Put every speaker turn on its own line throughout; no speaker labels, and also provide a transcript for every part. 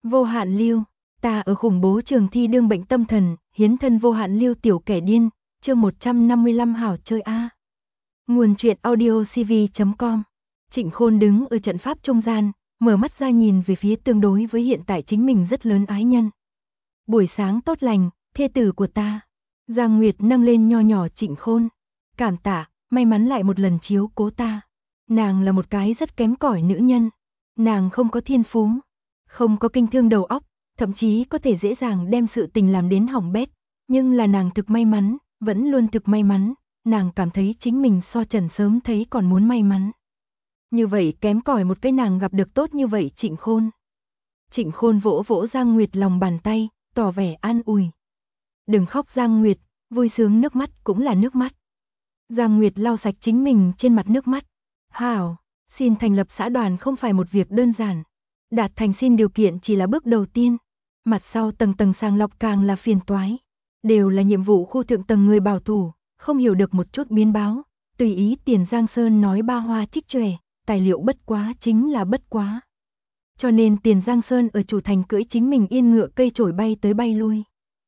Vô hạn lưu, ta ở khủng bố trường thi đương bệnh tâm thần, hiến thân vô hạn lưu tiểu kẻ điên, chương 155 hảo chơi a. Nguồn truyện audiocv.com. Trịnh Khôn đứng ở trận pháp trung gian, mở mắt ra nhìn về phía tương đối với hiện tại chính mình rất lớn ái nhân. Buổi sáng tốt lành, thê tử của ta. Giang Nguyệt nâng lên nho nhỏ Trịnh Khôn. Cảm tạ, may mắn lại một lần chiếu cố ta. Nàng là một cái rất kém cỏi nữ nhân. Nàng không có thiên phú, không có kinh thương đầu óc, thậm chí có thể dễ dàng đem sự tình làm đến hỏng bét. Nhưng là nàng thực may mắn, vẫn luôn thực may mắn. Nàng cảm thấy chính mình so Trần sớm thấy còn muốn may mắn. Như vậy kém cỏi một cái nàng gặp được tốt như vậy Trịnh Khôn. Trịnh Khôn vỗ vỗ Giang Nguyệt lòng bàn tay, tỏ vẻ an ủi. Đừng khóc Giang Nguyệt, vui sướng nước mắt cũng là nước mắt. Giang Nguyệt lau sạch chính mình trên mặt nước mắt. Hảo, xin thành lập xã đoàn không phải một việc đơn giản. Đạt thành xin điều kiện chỉ là bước đầu tiên. Mặt sau tầng tầng sàng lọc càng là phiền toái. Đều là nhiệm vụ khu thượng tầng người bảo thủ, không hiểu được một chút biến báo. Tùy ý Tiền Giang Sơn nói ba hoa trích tròe, tài liệu bất quá chính là bất quá. Cho nên Tiền Giang Sơn ở chủ thành cưỡi chính mình yên ngựa cây chổi bay tới bay lui.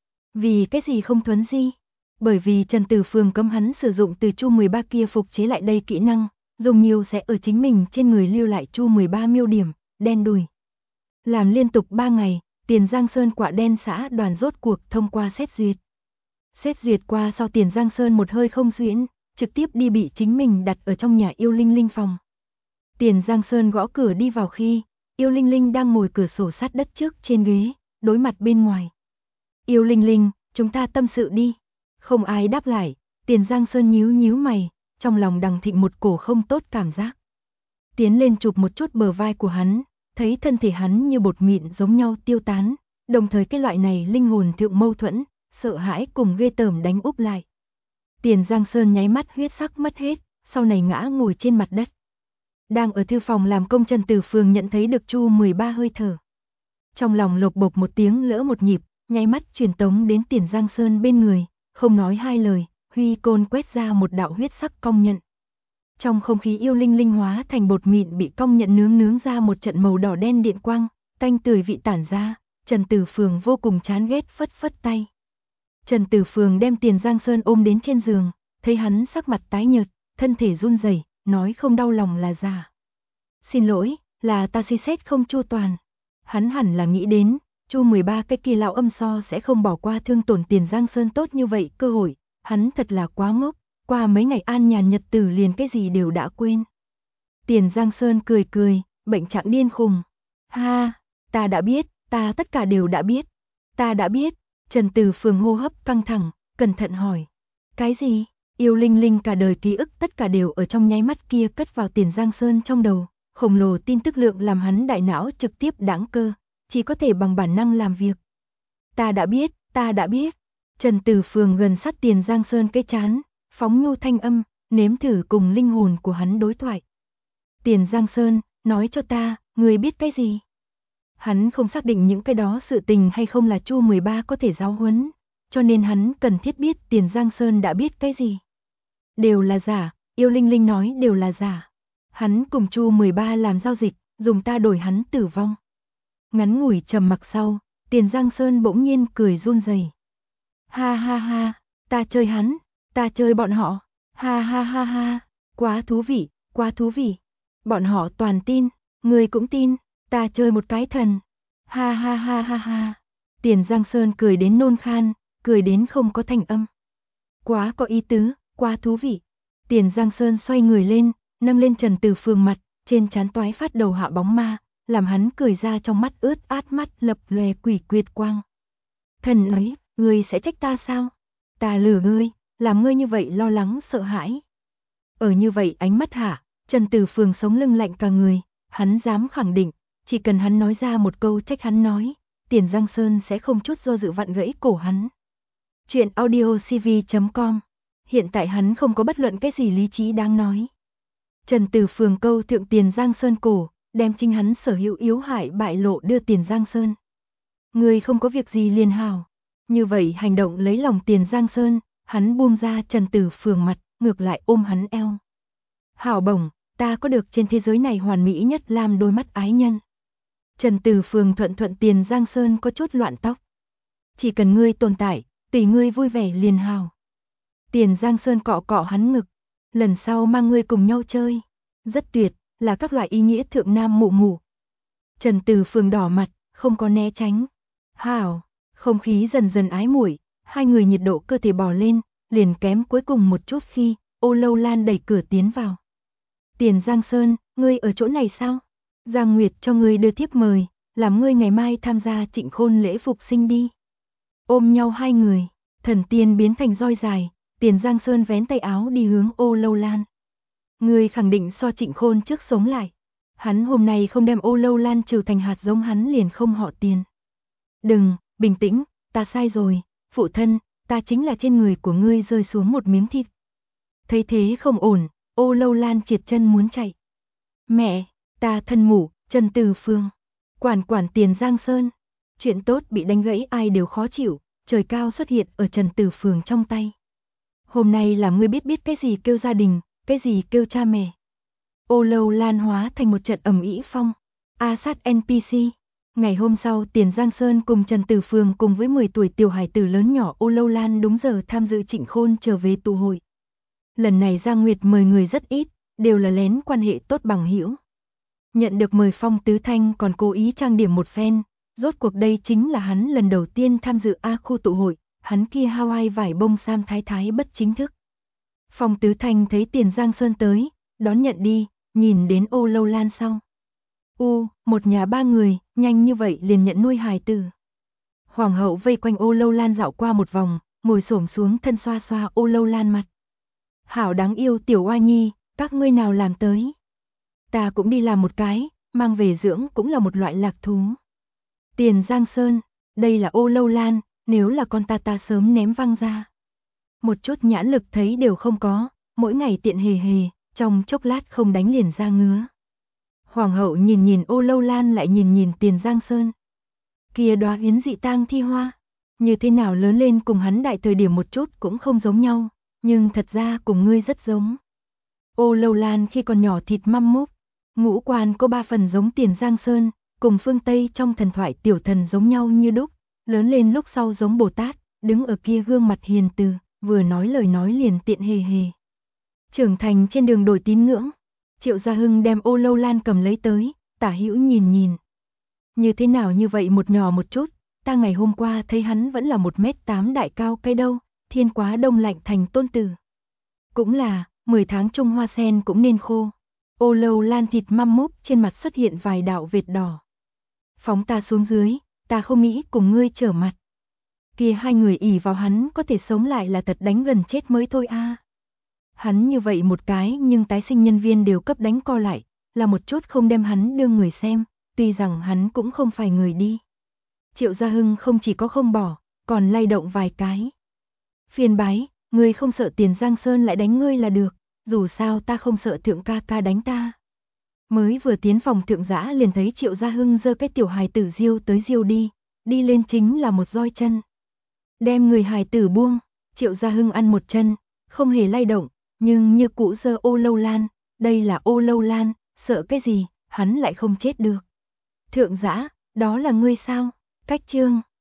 Vì cái gì không thuấn di? Bởi vì Trần Tử Phường cấm hắn sử dụng từ Chu 13 kia phục chế lại đây kỹ năng, dùng nhiều sẽ ở chính mình trên người lưu lại Chu 13 miêu điểm, đen đùi. Làm liên tục 3 ngày, Tiền Giang Sơn Quạ Đen xã đoàn rốt cuộc thông qua xét duyệt. Xét duyệt qua sau Tiền Giang Sơn một hơi không duyễn, trực tiếp đi bị chính mình đặt ở trong nhà Yêu Linh Linh phòng. Tiền Giang Sơn gõ cửa đi vào khi, Yêu Linh Linh đang ngồi cửa sổ sát đất trước trên ghế, đối mặt bên ngoài. Yêu Linh Linh, chúng ta tâm sự đi. Không ai đáp lại, Tiền Giang Sơn nhíu nhíu mày, trong lòng đằng thịnh một cổ không tốt cảm giác. Tiến lên chụp một chút bờ vai của hắn, thấy thân thể hắn như bột mịn giống nhau tiêu tán, đồng thời cái loại này linh hồn thượng mâu thuẫn, sợ hãi cùng ghê tởm đánh úp lại. Tiền Giang Sơn nháy mắt huyết sắc mất hết, sau này ngã ngồi trên mặt đất. Đang ở thư phòng làm công Trần Tử Phường nhận thấy được Chu 13 hơi thở. Trong lòng lộc bộc một tiếng lỡ một nhịp, nháy mắt truyền tống đến Tiền Giang Sơn bên người, không nói hai lời, huy côn quét ra một đạo huyết sắc cong nhận. Trong không khí yêu linh linh hóa thành bột mịn bị cong nhận nướng ra một trận màu đỏ đen điện quang, tanh tưởi vị tản ra, Trần Tử Phường vô cùng chán ghét phất phất tay. Trần Tử Phường đem Tiền Giang Sơn ôm đến trên giường, thấy hắn sắc mặt tái nhợt, thân thể run rẩy, nói không đau lòng là giả. Xin lỗi, là ta suy xét không chu toàn. Hắn hẳn là nghĩ đến, Chu 13 cái kia lão âm so sẽ không bỏ qua thương tổn Tiền Giang Sơn tốt như vậy cơ hội, hắn thật là quá ngốc, qua mấy ngày an nhàn nhật tử liền cái gì đều đã quên. Tiền Giang Sơn cười cười, bệnh trạng điên khùng. Ha, ta đã biết, ta tất cả đều đã biết. Ta đã biết, Trần Tử Phường hô hấp căng thẳng, cẩn thận hỏi. Cái gì? Yêu Linh Linh cả đời ký ức tất cả đều ở trong nháy mắt kia cất vào Tiền Giang Sơn trong đầu, khổng lồ tin tức lượng làm hắn đại não trực tiếp đãng cơ, chỉ có thể bằng bản năng làm việc. Ta đã biết, ta đã biết. Trần Tử Phường gần sát Tiền Giang Sơn cái chán, phóng nhu thanh âm, nếm thử cùng linh hồn của hắn đối thoại. Tiền Giang Sơn, nói cho ta, người biết cái gì? Hắn không xác định những cái đó sự tình hay không là Chu 13 có thể giáo huấn, cho nên hắn cần thiết biết Tiền Giang Sơn đã biết cái gì. Đều là giả, Yêu Linh Linh nói đều là giả. Hắn cùng Chu 13 làm giao dịch, dùng ta đổi hắn tử vong. Ngắn ngủi trầm mặc sau, Tiền Giang Sơn bỗng nhiên cười run rẩy. Ha ha ha, ta chơi hắn, ta chơi bọn họ. Ha ha ha ha, quá thú vị, quá thú vị. Bọn họ toàn tin, người cũng tin, ta chơi một cái thần. Ha ha ha ha ha. Tiền Giang Sơn cười đến nôn khan, cười đến không có thanh âm. Quá có ý tứ, quá thú vị. Tiền Giang Sơn xoay người lên, nâng lên Trần Tử Phường mặt, trên trán toái phát đầu hạ bóng ma, làm hắn cười ra trong mắt ướt át mắt lập lòe quỷ quyệt quang. Thần ấy, ngươi sẽ trách ta sao? Ta lừa ngươi, làm ngươi như vậy lo lắng sợ hãi. Ở như vậy ánh mắt hạ, Trần Tử Phường sống lưng lạnh cả người, hắn dám khẳng định, chỉ cần hắn nói ra một câu trách hắn nói, Tiền Giang Sơn sẽ không chút do dự vặn gãy cổ hắn. Chuyện audiocv.com. Hiện tại hắn không có bất luận cái gì lý trí đáng nói. Trần Tử Phường câu thượng Tiền Giang Sơn cổ, đem chính hắn sở hữu yếu hại bại lộ đưa Tiền Giang Sơn. Người không có việc gì liền hào. Như vậy hành động lấy lòng Tiền Giang Sơn, hắn buông ra Trần Tử Phường mặt, ngược lại ôm hắn eo. Hảo bổng, ta có được trên thế giới này hoàn mỹ nhất làm đôi mắt ái nhân. Trần Tử Phường thuận thuận Tiền Giang Sơn có chút loạn tóc. Chỉ cần ngươi tồn tại, tùy ngươi vui vẻ liền hào. Tiền Giang Sơn cọ cọ hắn ngực, lần sau mang ngươi cùng nhau chơi. Rất tuyệt, là các loại ý nghĩa thượng nam mụ mụ. Trần Tử Phường đỏ mặt, không có né tránh. Hảo, không khí dần dần ái muội, hai người nhiệt độ cơ thể bò lên, liền kém cuối cùng một chút khi Ô Lâu Lan đẩy cửa tiến vào. Tiền Giang Sơn, ngươi ở chỗ này sao? Giang Nguyệt cho ngươi đưa thiếp mời, làm ngươi ngày mai tham gia Trịnh Khôn lễ phục sinh đi. Ôm nhau hai người, thần tiên biến thành roi dài, Tiền Giang Sơn vén tay áo đi hướng Ô Lâu Lan. Ngươi khẳng định so Trịnh Khôn trước sống lại. Hắn hôm nay không đem Ô Lâu Lan trừ thành hạt giống hắn liền không họ Tiền. Đừng, bình tĩnh, ta sai rồi, phụ thân, ta chính là trên người của ngươi rơi xuống một miếng thịt. Thấy thế không ổn, Ô Lâu Lan triệt chân muốn chạy. Mẹ, ta thân mụ, Trần Tử Phường, quản Tiền Giang Sơn. Chuyện tốt bị đánh gãy ai đều khó chịu, trời cao xuất hiện ở Trần Tử Phường trong tay. Hôm nay làm ngươi biết cái gì kêu gia đình, cái gì kêu cha mẹ. Ô Lâu Lan hóa thành một trận ầm ĩ phong. A sát NPC. Ngày hôm sau Tiền Giang Sơn cùng Trần Tử Phường cùng với 10 tuổi tiểu hải tử lớn nhỏ Ô Lâu Lan đúng giờ tham dự Trịnh Khôn trở về tụ hội. Lần này Giang Nguyệt mời người rất ít, đều là lén quan hệ tốt bằng hữu. Nhận được mời Phong Tứ Thanh còn cố ý trang điểm một phen, rốt cuộc đây chính là hắn lần đầu tiên tham dự A khu tụ hội, hắn kia Hawaii vải bông sam thái thái bất chính thức. Phong Tứ Thanh thấy Tiền Giang Sơn tới, đón nhận đi, nhìn đến Ô Lâu Lan sau. Một nhà ba người, nhanh như vậy liền nhận nuôi hài tử. Hoàng hậu vây quanh Ô Lâu Lan dạo qua một vòng, ngồi xổm xuống thân xoa xoa Ô Lâu Lan mặt. Hảo đáng yêu tiểu oa nhi, các ngươi nào làm tới. Ta cũng đi làm một cái, mang về dưỡng cũng là một loại lạc thú. Tiền Giang Sơn, đây là Ô Lâu Lan, nếu là con ta sớm ném văng ra. Một chút nhãn lực thấy đều không có, mỗi ngày tiện hề hề, trong chốc lát không đánh liền ra ngứa. Hoàng hậu nhìn Ô Lâu Lan lại nhìn Tiền Giang Sơn. Kia đóa yến dị tang thi hoa, như thế nào lớn lên cùng hắn đại thời điểm một chút cũng không giống nhau, nhưng thật ra cùng ngươi rất giống. Ô Lâu Lan khi còn nhỏ thịt măm múp, ngũ quan có 3 phần giống Tiền Giang Sơn, cùng phương Tây trong thần thoại tiểu thần giống nhau như đúc, lớn lên lúc sau giống Bồ Tát, đứng ở kia gương mặt hiền từ, vừa nói lời nói liền tiện hề hề. Trưởng thành trên đường đổi tín ngưỡng, Triệu Gia Hưng đem Ô Lâu Lan cầm lấy tới, tả hữu nhìn. Như thế nào như vậy một nhỏ một chút, ta ngày hôm qua thấy hắn vẫn là 1m8 đại cao cây đâu, thiên quá đông lạnh thành tôn tử. Cũng là, 10 tháng Trung Hoa sen cũng nên khô. Ô Lâu Lan thịt măm múp trên mặt xuất hiện vài đạo vệt đỏ. Phóng ta xuống dưới, ta không nghĩ cùng ngươi trở mặt. Kia hai người ỷ vào hắn có thể sống lại là thật đánh gần chết mới thôi a. Hắn như vậy một cái nhưng tái sinh nhân viên đều cấp đánh co lại, là một chút không đem hắn đương người xem, tuy rằng hắn cũng không phải người đi. Triệu Gia Hưng không chỉ có không bỏ, còn lay động vài cái. Phiền bái, ngươi không sợ Tiền Giang Sơn lại đánh ngươi là được, dù sao ta không sợ thượng ca đánh ta. Mới vừa tiến phòng thượng giã liền thấy Triệu Gia Hưng giơ cái tiểu hài tử diêu tới diêu đi lên chính là một roi chân. Đem người hài tử buông, Triệu Gia Hưng ăn một chân, không hề lay động, nhưng như cũ giơ Ô Lâu Lan, đây là Ô Lâu Lan, sợ cái gì, hắn lại không chết được. Thượng giã, đó là ngươi sao? Cách chương